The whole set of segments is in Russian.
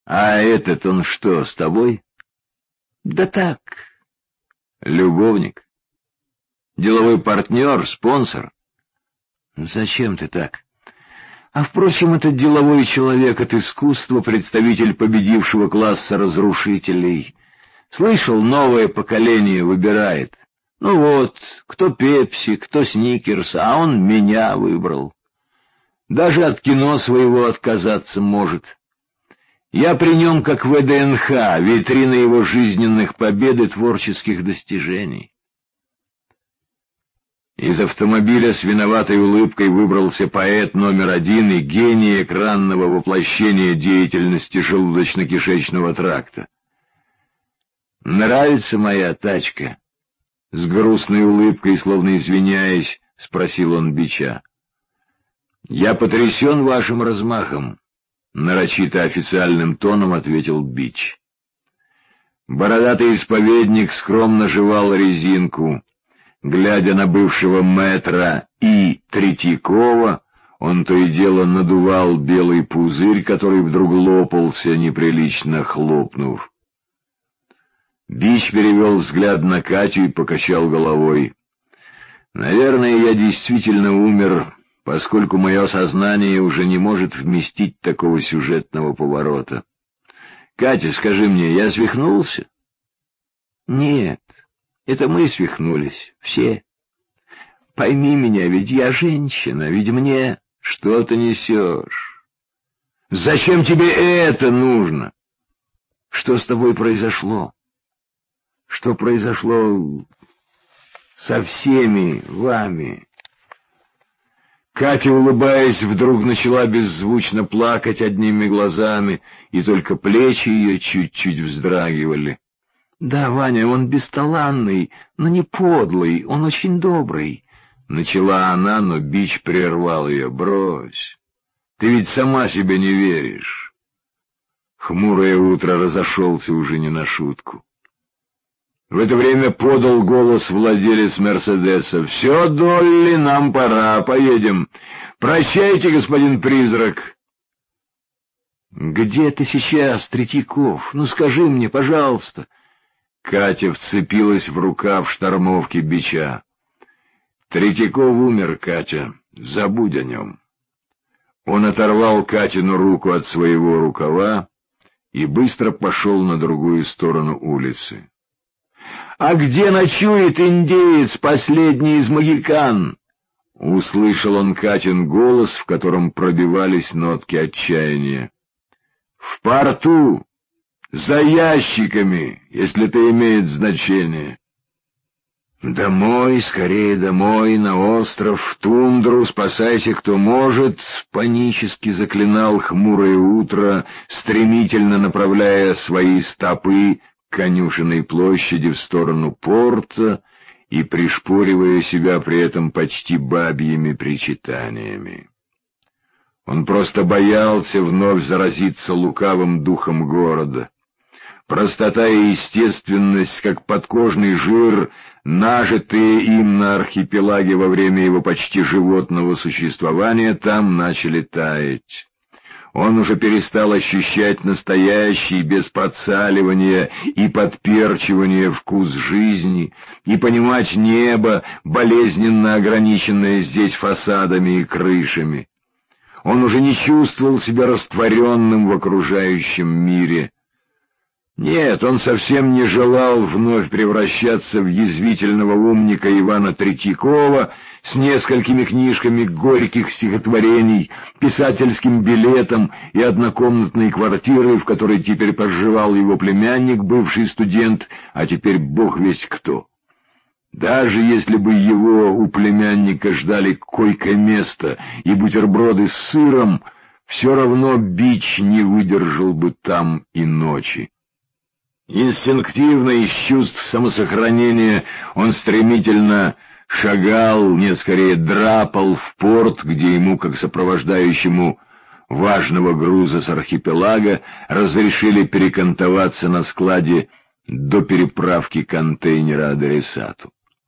А этот он что, с тобой? Да так. Любовник? Деловой партнер, спонсор? Зачем ты так? А впрочем, этот деловой человек от искусства, представитель победившего класса разрушителей. Слышал, новое поколение выбирает. Ну вот, кто Пепси, кто Сникерс, а он меня выбрал. Даже от кино своего отказаться может. Я при нем как ВДНХ, витрина его жизненных побед и творческих достижений. Из автомобиля с виноватой улыбкой выбрался поэт номер один и гений экранного воплощения деятельности желудочно-кишечного тракта. «Нравится моя тачка?» — с грустной улыбкой, словно извиняясь, спросил он Бича. «Я потрясен вашим размахом», — нарочито официальным тоном ответил Бич. Бородатый исповедник скромно жевал резинку. Глядя на бывшего мэтра И. Третьякова, он то и дело надувал белый пузырь, который вдруг лопался, неприлично хлопнув. Бич перевел взгляд на Катю и покачал головой. «Наверное, я действительно умер, поскольку мое сознание уже не может вместить такого сюжетного поворота. Катя, скажи мне, я свихнулся?» «Нет, это мы свихнулись, все. Пойми меня, ведь я женщина, ведь мне...» «Что ты несешь? Зачем тебе это нужно?» «Что с тобой произошло? Что произошло со всеми вами?» Катя, улыбаясь, вдруг начала беззвучно плакать одними глазами, и только плечи ее чуть-чуть вздрагивали. «Да, Ваня, он бесталанный, но не подлый, он очень добрый», — начала она, но Бич прервал ее. «Брось, ты ведь сама себе не веришь». Хмурое утро разошелся уже не на шутку. В это время подал голос владелец «Мерседеса». «Все, Долли, нам пора, поедем. Прощайте, господин призрак». «Где ты сейчас, Третьяков? Ну скажи мне, пожалуйста». Катя вцепилась в рукав штормовки Бича. «Третьяков умер, Катя, забудь о нем». Он оторвал Катину руку от своего рукава и быстро пошел на другую сторону улицы. «А где ночует индеец, последний из могикан?» Услышал он Катин голос, в котором пробивались нотки отчаяния. «В порту, за ящиками, если это имеет значение». «Домой, скорее домой, на остров, в тундру, спасайся, кто может», — панически заклинал хмурое утро, стремительно направляя свои стопы к конюшенной площади в сторону порта и пришпоривая себя при этом почти бабьими причитаниями. Он просто боялся вновь заразиться лукавым духом города. Простота и естественность, как подкожный жир, нажитые им на архипелаге во время его почти животного существования, там начали таять. Он уже перестал ощущать настоящий, без подсаливания и подперчивания вкус жизни, и понимать небо, болезненно ограниченное здесь фасадами и крышами. Он уже не чувствовал себя растворенным в окружающем мире. Нет, он совсем не желал вновь превращаться в язвительного умника Ивана Третьякова с несколькими книжками горьких стихотворений, писательским билетом и однокомнатной квартирой, в которой теперь проживал его племянник, бывший студент, а теперь бог весть кто. Даже если бы его у племянника ждали койко-место и бутерброды с сыром, все равно Бич не выдержал бы там и ночи. Инстинктивно, из чувств самосохранения, он стремительно шагал, нет, скорее драпал в порт, где ему, как сопровождающему важного груза с архипелага, разрешили перекантоваться на складе до переправки контейнера адресату.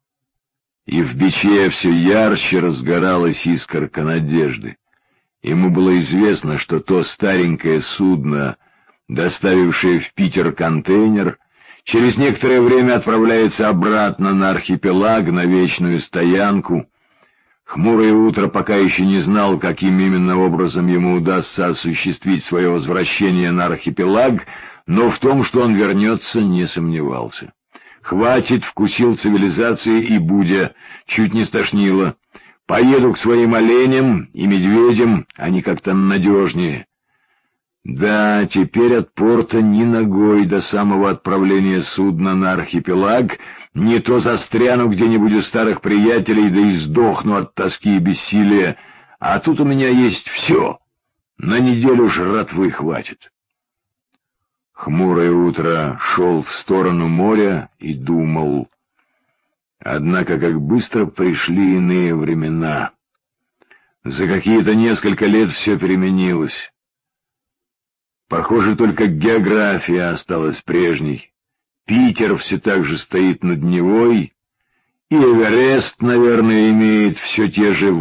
И в Биче все ярче разгоралась искорка надежды. Ему было известно, что то старенькое судно, доставившая в Питер контейнер, через некоторое время отправляется обратно на архипелаг, на вечную стоянку. Хмурое утро пока еще не знал, каким именно образом ему удастся осуществить свое возвращение на архипелаг, но в том, что он вернется, не сомневался. Хватит, вкусил цивилизации и Будя, чуть не стошнило. Поеду к своим оленям и медведям, они как-то надежнее. Да, теперь от порта ни ногой до самого отправления судна на архипелаг, не то застряну где-нибудь у старых приятелей, да и сдохну от тоски и бессилия, а тут у меня есть все. На неделю жратвы хватит. Хмурое утро шел в сторону моря и думал. Однако как быстро пришли иные времена. За какие-то несколько лет все переменилось. Похоже, только география осталась прежней. Питер все так же стоит над Невой, и Эверест, наверное, имеет все те же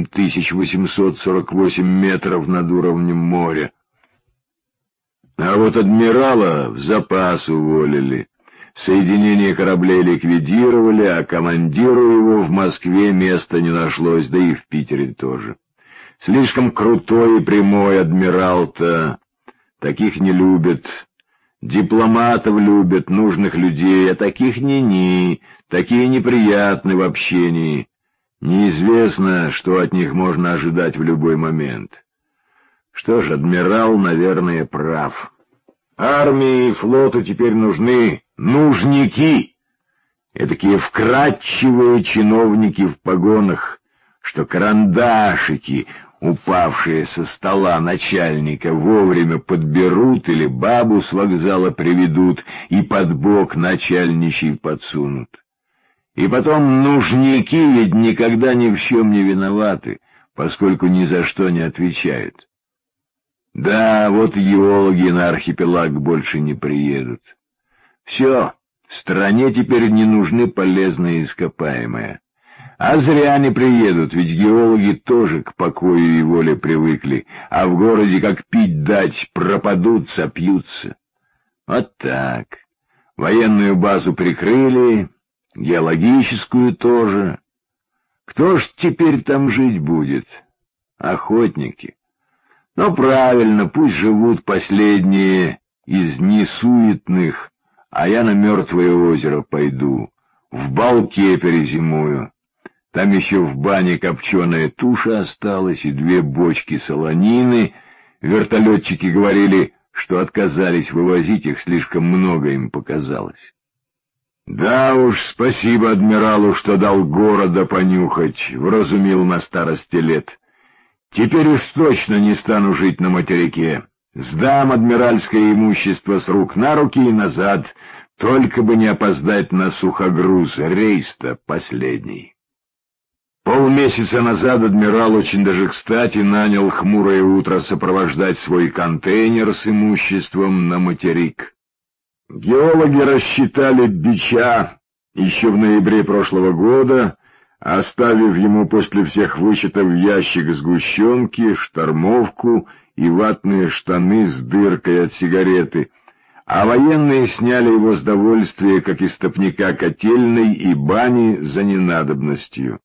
8848 метров над уровнем моря. А вот адмирала в запас уволили, соединение кораблей ликвидировали, а командиру его в Москве места не нашлось, да и в Питере тоже. Слишком крутой и прямой адмирал-то, таких не любят. Дипломатов любят, нужных людей, а таких ни-ни, такие неприятны в общении. Неизвестно, что от них можно ожидать в любой момент. Что ж, адмирал, наверное, прав. Армии и флоту теперь нужны нужники, этакие вкрадчивые чиновники в погонах, что карандашики, упавшие со стола начальника, вовремя подберут или бабу с вокзала приведут и под бок начальничий подсунут. И потом нужники ведь никогда ни в чем не виноваты, поскольку ни за что не отвечают. Да, вот геологи на архипелаг больше не приедут. Все, в стране теперь не нужны полезные ископаемые. А зря не приедут, ведь геологи тоже к покою и воле привыкли, а в городе как пить дать, пропадут, сопьются. Вот так. Военную базу прикрыли, геологическую тоже. Кто ж теперь там жить будет? Охотники. Ну, правильно, пусть живут последние из несуетных, а я на Мертвое озеро пойду, в Балке перезимую. Там еще в бане копченая туша осталась и 2 бочки солонины. Вертолетчики говорили, что отказались вывозить их, слишком много им показалось. Да уж, спасибо адмиралу, что дал города понюхать, вразумил на старости лет. Теперь уж точно не стану жить на материке. Сдам адмиральское имущество с рук на руки и назад, только бы не опоздать на сухогруз, рейс-то последний. Полмесяца назад адмирал очень даже кстати нанял Хмурое утро сопровождать свой контейнер с имуществом на материк. Геологи рассчитали Бича еще в ноябре прошлого года, оставив ему после всех вычетов ящик сгущенки, штормовку и ватные штаны с дыркой от сигареты, а военные сняли его с довольствия, как истопника котельной и бани, за ненадобностью.